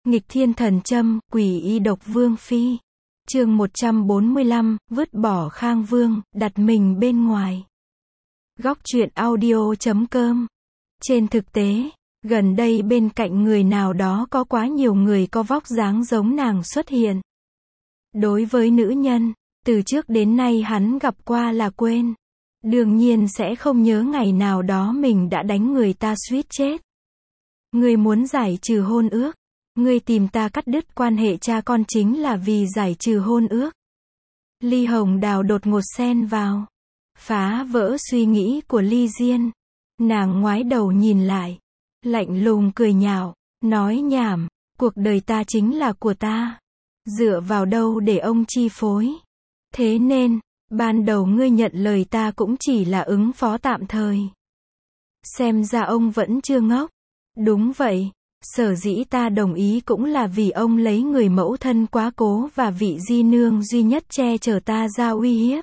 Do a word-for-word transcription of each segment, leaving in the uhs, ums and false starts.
Nghịch thiên thần châm, quỷ y độc vương phi. Chương một trăm bốn mươi lăm, vứt bỏ Khang Vương, đặt mình bên ngoài. Góc truyện audio chấm com. Trên thực tế, gần đây bên cạnh người nào đó có quá nhiều người có vóc dáng giống nàng xuất hiện. Đối với nữ nhân, từ trước đến nay hắn gặp qua là quên. Đương nhiên sẽ không nhớ ngày nào đó mình đã đánh người ta suýt chết. Ngươi muốn giải trừ hôn ước. Ngươi tìm ta cắt đứt quan hệ cha con chính là vì giải trừ hôn ước. Ly Hồng Đào đột ngột xen vào, phá vỡ suy nghĩ của Ly Diên. Nàng ngoái đầu nhìn lại, lạnh lùng cười nhạo, nói nhảm, cuộc đời ta chính là của ta. Dựa vào đâu để ông chi phối? Thế nên, ban đầu ngươi nhận lời ta cũng chỉ là ứng phó tạm thời. Xem ra ông vẫn chưa ngốc. Đúng vậy. Sở dĩ ta đồng ý cũng là vì ông lấy người mẫu thân quá cố và vị di nương duy nhất che chở ta ra uy hiếp.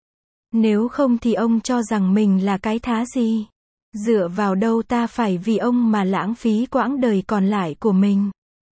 Nếu không thì ông cho rằng mình là cái thá gì? Dựa vào đâu ta phải vì ông mà lãng phí quãng đời còn lại của mình?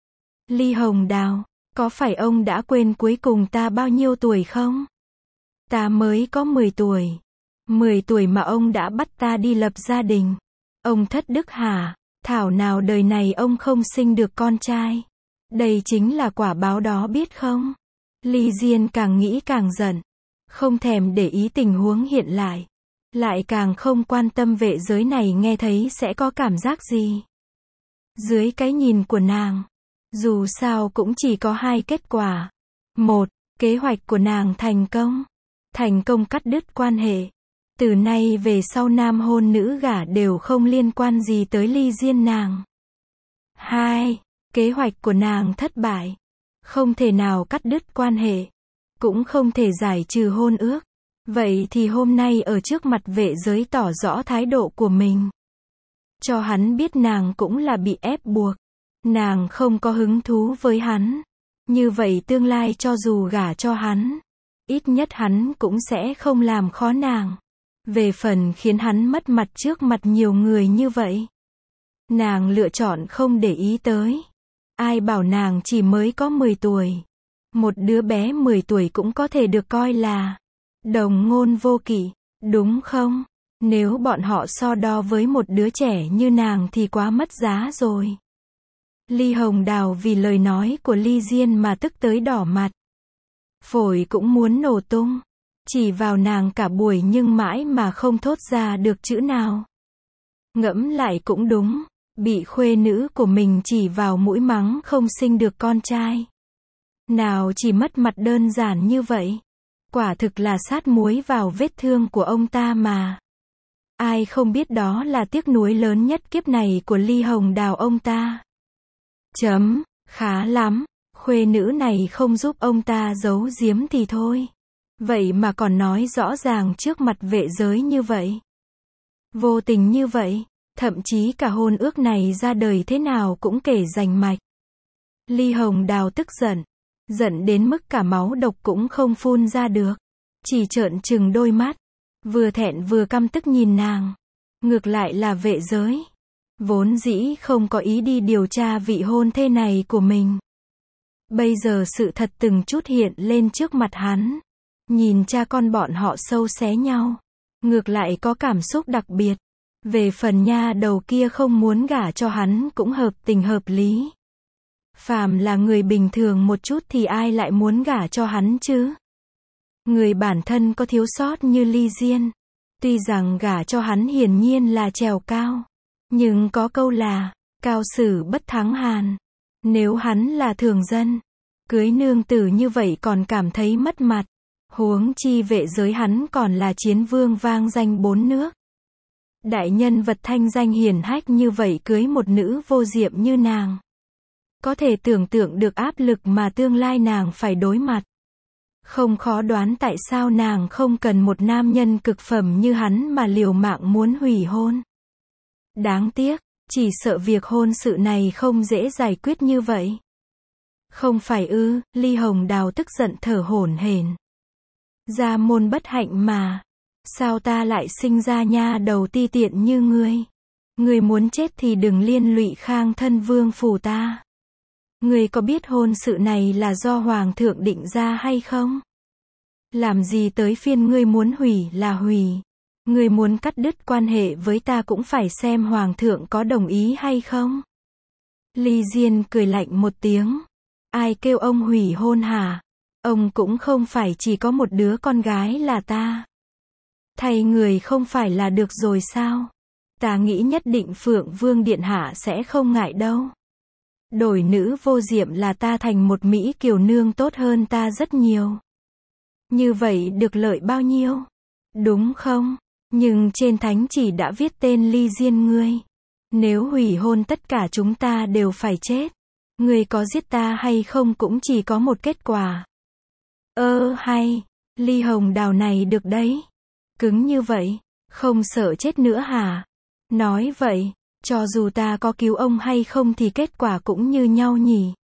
Ly Hồng Đào, có phải ông đã quên cuối cùng ta bao nhiêu tuổi không? Ta mới có mười tuổi. mười tuổi mà ông đã bắt ta đi lập gia đình. Ông thất đức hả? Thảo nào đời này ông không sinh được con trai. Đây chính là quả báo đó biết không? Ly Diên càng nghĩ càng giận. Không thèm để ý tình huống hiện lại. Lại càng không quan tâm vệ giới này nghe thấy sẽ có cảm giác gì. Dưới cái nhìn của nàng, dù sao cũng chỉ có hai kết quả. Một, kế hoạch của nàng thành công. Thành công cắt đứt quan hệ. Từ nay về sau nam hôn nữ gả đều không liên quan gì tới Ly Diên nàng. Hai, kế hoạch của nàng thất bại. Không thể nào cắt đứt quan hệ. Cũng không thể giải trừ hôn ước. Vậy thì hôm nay ở trước mặt vệ giới tỏ rõ thái độ của mình. Cho hắn biết nàng cũng là bị ép buộc. Nàng không có hứng thú với hắn. Như vậy tương lai cho dù gả cho hắn, ít nhất hắn cũng sẽ không làm khó nàng. Về phần khiến hắn mất mặt trước mặt nhiều người như vậy, nàng lựa chọn không để ý tới. Ai bảo nàng chỉ mới có mười tuổi. Một đứa bé mười tuổi cũng có thể được coi là đồng ngôn vô kỵ, đúng không? Nếu bọn họ so đo với một đứa trẻ như nàng thì quá mất giá rồi. Ly Hồng Đào vì lời nói của Ly Diên mà tức tới đỏ mặt. Phổi cũng muốn nổ tung. Chỉ vào nàng cả buổi nhưng mãi mà không thốt ra được chữ nào. Ngẫm lại cũng đúng, bị khuê nữ của mình chỉ vào mũi mắng không sinh được con trai. Nào chỉ mất mặt đơn giản như vậy. Quả thực là sát muối vào vết thương của ông ta mà. Ai không biết đó là tiếc nuối lớn nhất kiếp này của Ly Hồng Đào ông ta. Chấm, khá lắm, khuê nữ này không giúp ông ta giấu giếm thì thôi. Vậy mà còn nói rõ ràng trước mặt vệ giới như vậy. Vô tình như vậy, thậm chí cả hôn ước này ra đời thế nào cũng kể rành mạch. Ly Hồng Đào tức giận, giận đến mức cả máu độc cũng không phun ra được. Chỉ trợn trừng đôi mắt, vừa thẹn vừa căm tức nhìn nàng. Ngược lại là vệ giới, vốn dĩ không có ý đi điều tra vị hôn thê này của mình. Bây giờ sự thật từng chút hiện lên trước mặt hắn. Nhìn cha con bọn họ sâu xé nhau, ngược lại có cảm xúc đặc biệt. Về phần nha đầu kia không muốn gả cho hắn cũng hợp tình hợp lý. Phàm là người bình thường một chút thì ai lại muốn gả cho hắn chứ? Người bản thân có thiếu sót như Ly Diên, tuy rằng gả cho hắn hiển nhiên là trèo cao, nhưng có câu là, cao sử bất thắng hàn. Nếu hắn là thường dân, cưới nương tử như vậy còn cảm thấy mất mặt. Huống chi vệ giới hắn còn là chiến vương vang danh bốn nước. Đại nhân vật thanh danh hiển hách như vậy cưới một nữ vô diệm như nàng. Có thể tưởng tượng được áp lực mà tương lai nàng phải đối mặt. Không khó đoán tại sao nàng không cần một nam nhân cực phẩm như hắn mà liều mạng muốn hủy hôn. Đáng tiếc, chỉ sợ việc hôn sự này không dễ giải quyết như vậy. Không phải ư? Ly Hồng Đào tức giận thở hổn hển. Gia môn bất hạnh mà. Sao ta lại sinh ra nha đầu ti tiện như ngươi? Ngươi muốn chết thì đừng liên lụy Khang thân vương phủ ta. Ngươi có biết hôn sự này là do Hoàng thượng định ra hay không? Làm gì tới phiên ngươi muốn hủy là hủy. Ngươi muốn cắt đứt quan hệ với ta cũng phải xem Hoàng thượng có đồng ý hay không? Ly Diên cười lạnh một tiếng. Ai kêu ông hủy hôn hả? Ông cũng không phải chỉ có một đứa con gái là ta. Thay người không phải là được rồi sao? Ta nghĩ nhất định Phượng Vương Điện Hạ sẽ không ngại đâu. Đổi nữ vô diệm là ta thành một Mỹ kiều nương tốt hơn ta rất nhiều. Như vậy được lợi bao nhiêu? Đúng không? Nhưng trên thánh chỉ đã viết tên Ly Diên ngươi. Nếu hủy hôn tất cả chúng ta đều phải chết. Ngươi có giết ta hay không cũng chỉ có một kết quả. Ơ hay, Ly Hồng Đào này được đấy. Cứng như vậy, không sợ chết nữa hả? Nói vậy, cho dù ta có cứu ông hay không thì kết quả cũng như nhau nhỉ?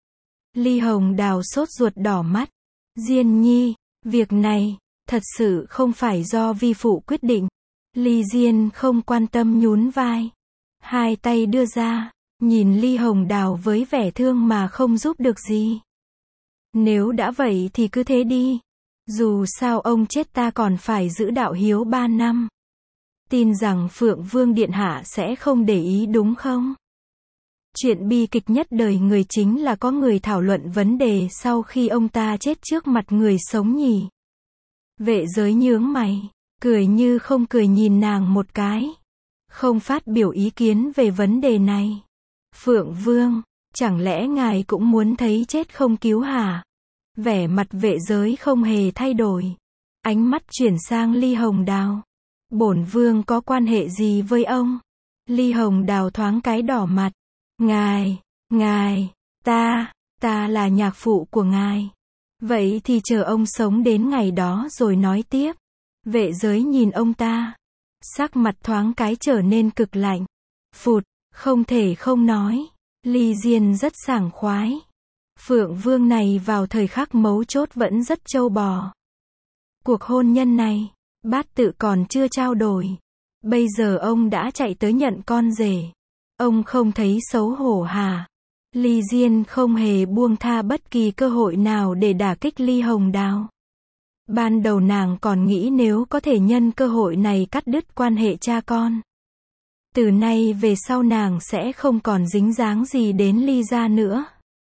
Ly Hồng Đào sốt ruột đỏ mắt. Diên nhi, việc này, thật sự không phải do vi phụ quyết định. Ly Diên không quan tâm nhún vai. Hai tay đưa ra, nhìn Ly Hồng Đào với vẻ thương mà không giúp được gì. Nếu đã vậy thì cứ thế đi. Dù sao ông chết ta còn phải giữ đạo hiếu ba năm. Tin rằng Phượng Vương Điện Hạ sẽ không để ý đúng không? Chuyện bi kịch nhất đời người chính là có người thảo luận vấn đề sau khi ông ta chết trước mặt người sống nhỉ. Vệ giới nhướng mày, cười như không cười nhìn nàng một cái. Không phát biểu ý kiến về vấn đề này. Phượng Vương, chẳng lẽ ngài cũng muốn thấy chết không cứu hả? Vẻ mặt vệ giới không hề thay đổi. Ánh mắt chuyển sang Ly Hồng Đào. Bổn vương có quan hệ gì với ông? Ly Hồng Đào thoáng cái đỏ mặt. Ngài, ngài, ta, ta là nhạc phụ của ngài. Vậy thì chờ ông sống đến ngày đó rồi nói tiếp. Vệ giới nhìn ông ta. Sắc mặt thoáng cái trở nên cực lạnh. Phụt, không thể không nói. Ly Diên rất sảng khoái. Phượng Vương này vào thời khắc mấu chốt vẫn rất trâu bò. Cuộc hôn nhân này, bát tự còn chưa trao đổi. Bây giờ ông đã chạy tới nhận con rể. Ông không thấy xấu hổ hả? Ly Diên không hề buông tha bất kỳ cơ hội nào để đả kích Ly Hồng Đào. Ban đầu nàng còn nghĩ nếu có thể nhân cơ hội này cắt đứt quan hệ cha con. Từ nay về sau nàng sẽ không còn dính dáng gì đến Ly gia nữa.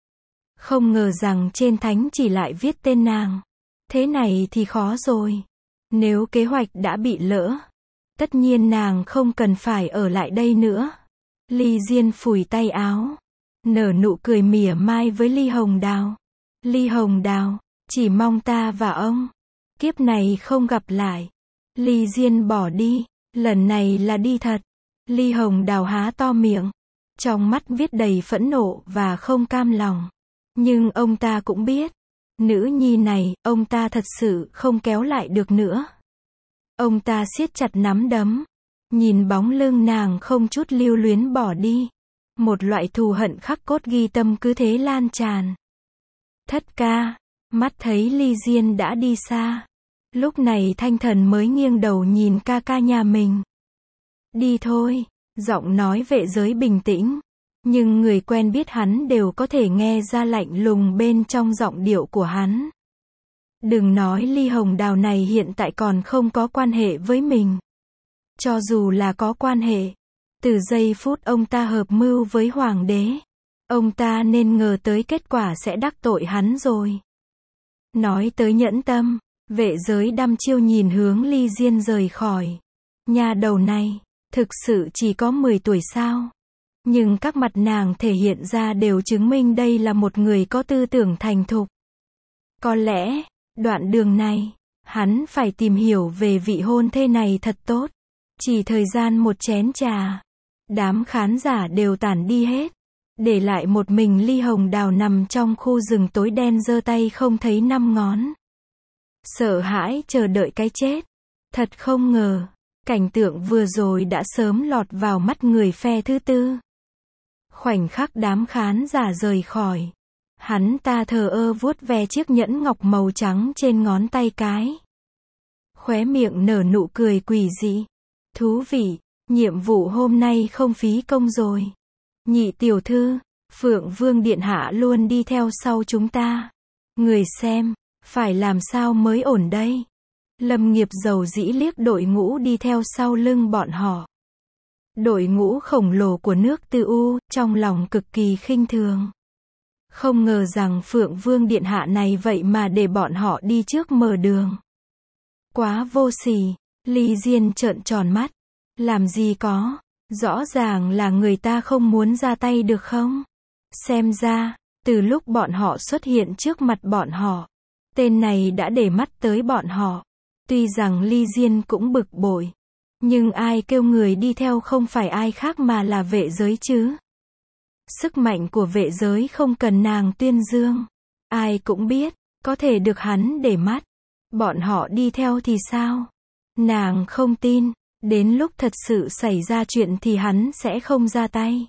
Không ngờ rằng trên thánh chỉ lại viết tên nàng. Thế này thì khó rồi. Nếu kế hoạch đã bị lỡ, tất nhiên nàng không cần phải ở lại đây nữa. Ly Diên phủi tay áo, nở nụ cười mỉa mai với Ly Hồng Đào. Ly Hồng Đào, chỉ mong ta và ông kiếp này không gặp lại. Ly Diên bỏ đi, lần này là đi thật. Ly Hồng Đào há to miệng, trong mắt viết đầy phẫn nộ và không cam lòng. Nhưng ông ta cũng biết, nữ nhi này, ông ta thật sự không kéo lại được nữa. Ông ta siết chặt nắm đấm, nhìn bóng lưng nàng không chút lưu luyến bỏ đi. Một loại thù hận khắc cốt ghi tâm cứ thế lan tràn. Thất ca, mắt thấy Ly Diên đã đi xa. Lúc này Thanh Thần mới nghiêng đầu nhìn ca ca nhà mình. Đi thôi, giọng nói vệ giới bình tĩnh. Nhưng người quen biết hắn đều có thể nghe ra lạnh lùng bên trong giọng điệu của hắn. Đừng nói Ly Hồng Đào này hiện tại còn không có quan hệ với mình. Cho dù là có quan hệ, từ giây phút ông ta hợp mưu với hoàng đế, ông ta nên ngờ tới kết quả sẽ đắc tội hắn rồi. Nói tới nhẫn tâm, vệ giới đăm chiêu nhìn hướng Ly Diên rời khỏi. Nhà đầu này, thực sự chỉ có mười tuổi sao? Nhưng các mặt nàng thể hiện ra đều chứng minh đây là một người có tư tưởng thành thục. Có lẽ, đoạn đường này, hắn phải tìm hiểu về vị hôn thê này thật tốt. Chỉ thời gian một chén trà, đám khán giả đều tản đi hết. Để lại một mình Ly Hồng Đào nằm trong khu rừng tối đen giơ tay không thấy năm ngón. Sợ hãi chờ đợi cái chết. Thật không ngờ, cảnh tượng vừa rồi đã sớm lọt vào mắt người phe thứ tư. Khoảnh khắc đám khán giả rời khỏi, hắn ta thờ ơ vuốt ve chiếc nhẫn ngọc màu trắng trên ngón tay cái. Khóe miệng nở nụ cười quỷ dị. Thú vị, nhiệm vụ hôm nay không phí công rồi. Nhị tiểu thư, Phượng Vương Điện Hạ luôn đi theo sau chúng ta. Người xem, phải làm sao mới ổn đây? Lâm Nghiệp dầu dĩ liếc đội ngũ đi theo sau lưng bọn họ. Đội ngũ khổng lồ của nước Tư U, trong lòng cực kỳ khinh thường. Không ngờ rằng Phượng Vương Điện Hạ này vậy mà để bọn họ đi trước mở đường. Quá vô sỉ, Ly Diên trợn tròn mắt. Làm gì có, rõ ràng là người ta không muốn ra tay được không? Xem ra, từ lúc bọn họ xuất hiện trước mặt bọn họ, tên này đã để mắt tới bọn họ. Tuy rằng Ly Diên cũng bực bội, nhưng ai kêu người đi theo không phải ai khác mà là vệ giới chứ. Sức mạnh của vệ giới không cần nàng tuyên dương. Ai cũng biết, có thể được hắn để mắt. Bọn họ đi theo thì sao? Nàng không tin, đến lúc thật sự xảy ra chuyện thì hắn sẽ không ra tay.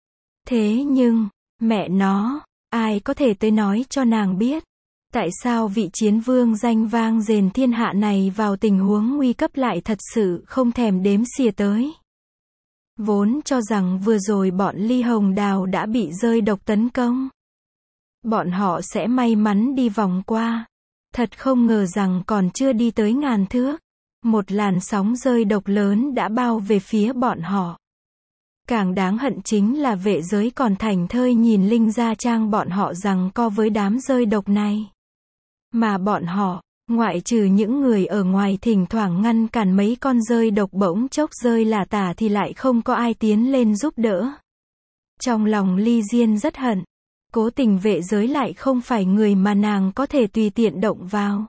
Thế nhưng, mẹ nó, ai có thể tới nói cho nàng biết, tại sao vị chiến vương danh vang rền thiên hạ này vào tình huống nguy cấp lại thật sự không thèm đếm xỉa tới. Vốn cho rằng vừa rồi bọn Ly Hồng Đào đã bị rơi độc tấn công. Bọn họ sẽ may mắn đi vòng qua. Thật không ngờ rằng còn chưa đi tới ngàn thước, một làn sóng rơi độc lớn đã bao về phía bọn họ. Càng đáng hận chính là vệ giới còn thảnh thơi nhìn Linh Gia Trang bọn họ giằng co với đám rơi độc này. Mà bọn họ, ngoại trừ những người ở ngoài thỉnh thoảng ngăn cản mấy con rơi độc bỗng chốc rơi lả tả thì lại không có ai tiến lên giúp đỡ. Trong lòng Ly Diên rất hận. Cố tình vệ giới lại không phải người mà nàng có thể tùy tiện động vào.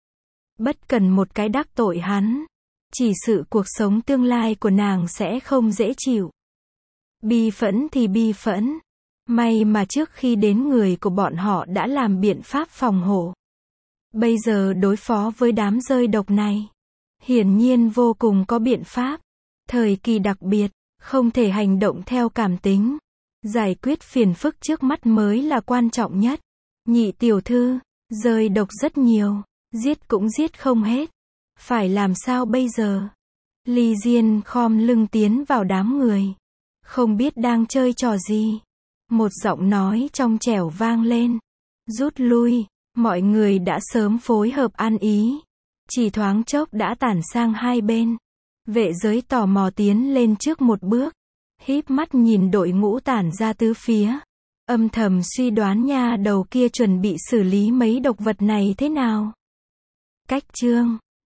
Bất cần một cái đắc tội hắn, chỉ sự cuộc sống tương lai của nàng sẽ không dễ chịu. Bi phẫn thì bi phẫn. May mà trước khi đến người của bọn họ đã làm biện pháp phòng hộ. Bây giờ đối phó với đám rơi độc này, hiển nhiên vô cùng có biện pháp. Thời kỳ đặc biệt, không thể hành động theo cảm tính. Giải quyết phiền phức trước mắt mới là quan trọng nhất. Nhị tiểu thư, rơi độc rất nhiều, giết cũng giết không hết. Phải làm sao bây giờ? Ly Diên khom lưng tiến vào đám người. Không biết đang chơi trò gì. Một giọng nói trong trẻo vang lên. Rút lui, mọi người đã sớm phối hợp ăn ý. Chỉ thoáng chốc đã tản sang hai bên. Vệ giới tò mò tiến lên trước một bước. Híp mắt nhìn đội ngũ tản ra tứ phía. Âm thầm suy đoán nha đầu kia chuẩn bị xử lý mấy độc vật này thế nào. Cách chương